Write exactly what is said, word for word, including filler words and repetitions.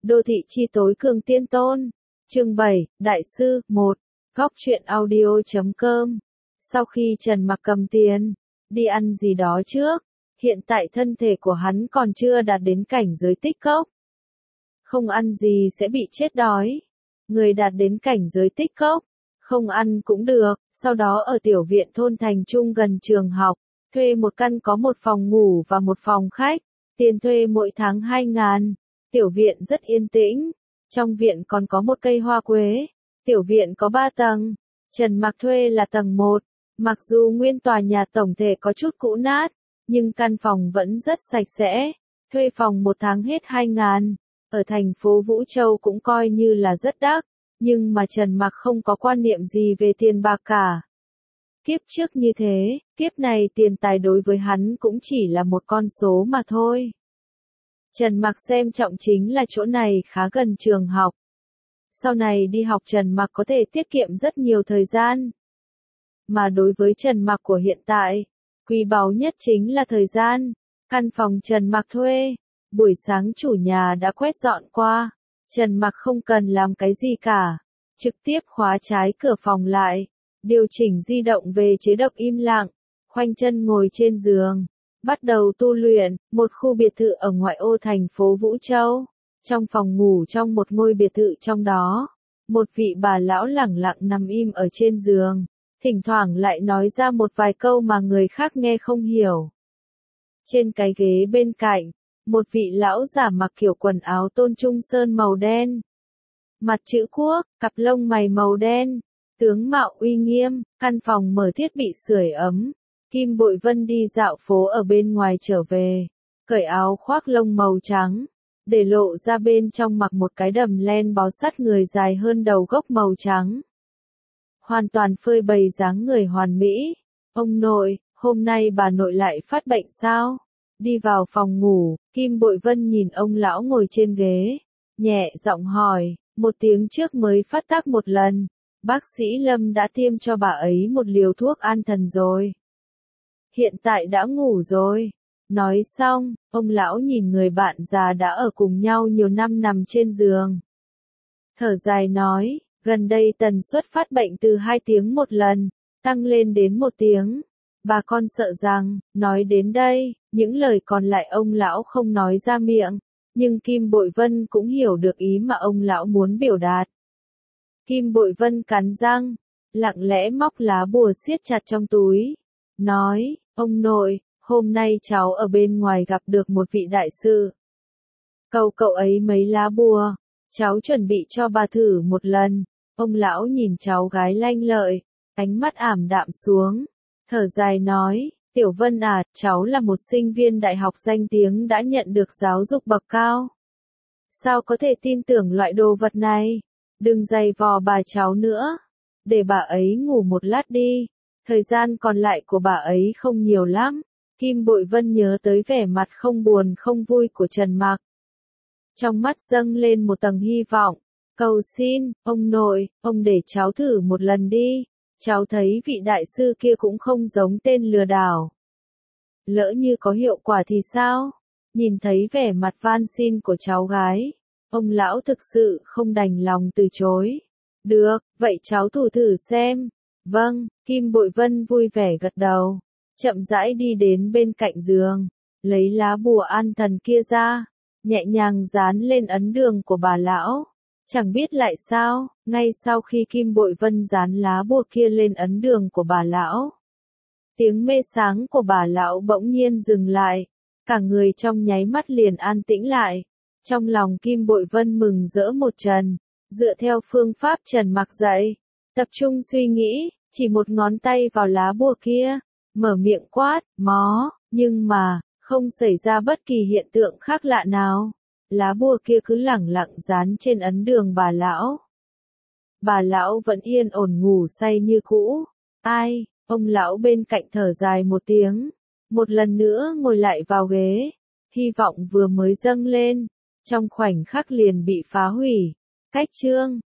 Đô thị chi tối cường tiên tôn. Chương bảy, Đại sư, một. Góc truyện audio chấm com. Sau khi Trần Mặc cầm tiền, đi ăn gì đó trước, hiện tại thân thể của hắn còn chưa đạt đến cảnh giới tích cốc. Không ăn gì sẽ bị chết đói. Người đạt đến cảnh giới tích cốc, không ăn cũng được, sau đó ở tiểu viện thôn thành trung gần trường học, thuê một căn có một phòng ngủ và một phòng khách, tiền thuê mỗi tháng hai ngàn. Tiểu viện rất yên tĩnh, trong viện còn có một cây hoa quế. Tiểu viện có ba tầng, Trần Mặc thuê là tầng một. Mặc dù nguyên tòa nhà tổng thể có chút cũ nát, nhưng căn phòng vẫn rất sạch sẽ. Thuê phòng một tháng hết hai ngàn. Ở thành phố Vũ Châu cũng coi như là rất đắt, nhưng mà Trần Mặc không có quan niệm gì về tiền bạc cả. Kiếp trước như thế, kiếp này tiền tài đối với hắn cũng chỉ là một con số mà thôi. Trần Mặc xem trọng chính là chỗ này khá gần trường học. Sau này đi học Trần Mặc có thể tiết kiệm rất nhiều thời gian. Mà đối với Trần Mặc của hiện tại, quý báu nhất chính là thời gian. Căn phòng Trần Mặc thuê, buổi sáng chủ nhà đã quét dọn qua. Trần Mặc không cần làm cái gì cả, trực tiếp khóa trái cửa phòng lại, điều chỉnh di động về chế độ im lặng, khoanh chân ngồi trên giường, bắt đầu tu luyện. Một khu biệt thự ở ngoại ô thành phố Vũ Châu. Trong phòng ngủ trong một ngôi biệt thự trong đó, một vị bà lão lẳng lặng nằm im ở trên giường, thỉnh thoảng lại nói ra một vài câu mà người khác nghe không hiểu. Trên cái ghế bên cạnh, một vị lão giả mặc kiểu quần áo tôn trung sơn màu đen, mặt chữ quốc, cặp lông mày màu đen, tướng mạo uy nghiêm. Căn phòng mở thiết bị sưởi ấm. Kim Bội Vân đi dạo phố ở bên ngoài trở về, cởi áo khoác lông màu trắng, để lộ ra bên trong mặc một cái đầm len bó sát người dài hơn đầu gốc màu trắng. Hoàn toàn phơi bày dáng người hoàn mỹ. Ông nội, hôm nay bà nội lại phát bệnh sao? Đi vào phòng ngủ, Kim Bội Vân nhìn ông lão ngồi trên ghế, nhẹ giọng hỏi, một tiếng trước mới phát tác một lần, bác sĩ Lâm đã tiêm cho bà ấy một liều thuốc an thần rồi. Hiện tại đã ngủ rồi. Nói xong, ông lão nhìn người bạn già đã ở cùng nhau nhiều năm nằm trên giường. Thở dài nói, gần đây tần suất phát bệnh từ hai tiếng một lần, tăng lên đến một tiếng. Bà con sợ rằng, nói đến đây, những lời còn lại ông lão không nói ra miệng, nhưng Kim Bội Vân cũng hiểu được ý mà ông lão muốn biểu đạt. Kim Bội Vân cắn răng, lặng lẽ móc lá bùa siết chặt trong túi, nói, ông nội, hôm nay cháu ở bên ngoài gặp được một vị đại sư. Cầu cậu ấy mấy lá bùa, cháu chuẩn bị cho bà thử một lần. Ông lão nhìn cháu gái lanh lợi, ánh mắt ảm đạm xuống, thở dài nói, Tiểu Vân à, cháu là một sinh viên đại học danh tiếng đã nhận được giáo dục bậc cao. Sao có thể tin tưởng loại đồ vật này? Đừng giày vò bà cháu nữa, để bà ấy ngủ một lát đi, thời gian còn lại của bà ấy không nhiều lắm. Kim Bội Vân nhớ tới vẻ mặt không buồn không vui của Trần Mặc. Trong mắt dâng lên một tầng hy vọng, cầu xin, ông nội, ông để cháu thử một lần đi, cháu thấy vị đại sư kia cũng không giống tên lừa đảo. Lỡ như có hiệu quả thì sao? Nhìn thấy vẻ mặt van xin của cháu gái, ông lão thực sự không đành lòng từ chối. Được, vậy cháu thử thử xem. Vâng, Kim Bội Vân vui vẻ gật đầu, chậm rãi đi đến bên cạnh giường, lấy lá bùa an thần kia ra, nhẹ nhàng dán lên ấn đường của bà lão. Chẳng biết lại sao, ngay sau khi Kim Bội Vân dán lá bùa kia lên ấn đường của bà lão, tiếng mê sáng của bà lão bỗng nhiên dừng lại, cả người trong nháy mắt liền an tĩnh lại. Trong lòng Kim Bội Vân mừng rỡ một trần, dựa theo phương pháp Trần Mặc dạy, tập trung suy nghĩ, chỉ một ngón tay vào lá bùa kia, mở miệng quát, mó, nhưng mà, không xảy ra bất kỳ hiện tượng khác lạ nào. Lá bùa kia cứ lẳng lặng dán trên ấn đường bà lão. Bà lão vẫn yên ổn ngủ say như cũ. Ai, ông lão bên cạnh thở dài một tiếng, một lần nữa ngồi lại vào ghế, hy vọng vừa mới dâng lên, trong khoảnh khắc liền bị phá hủy. Cách chương,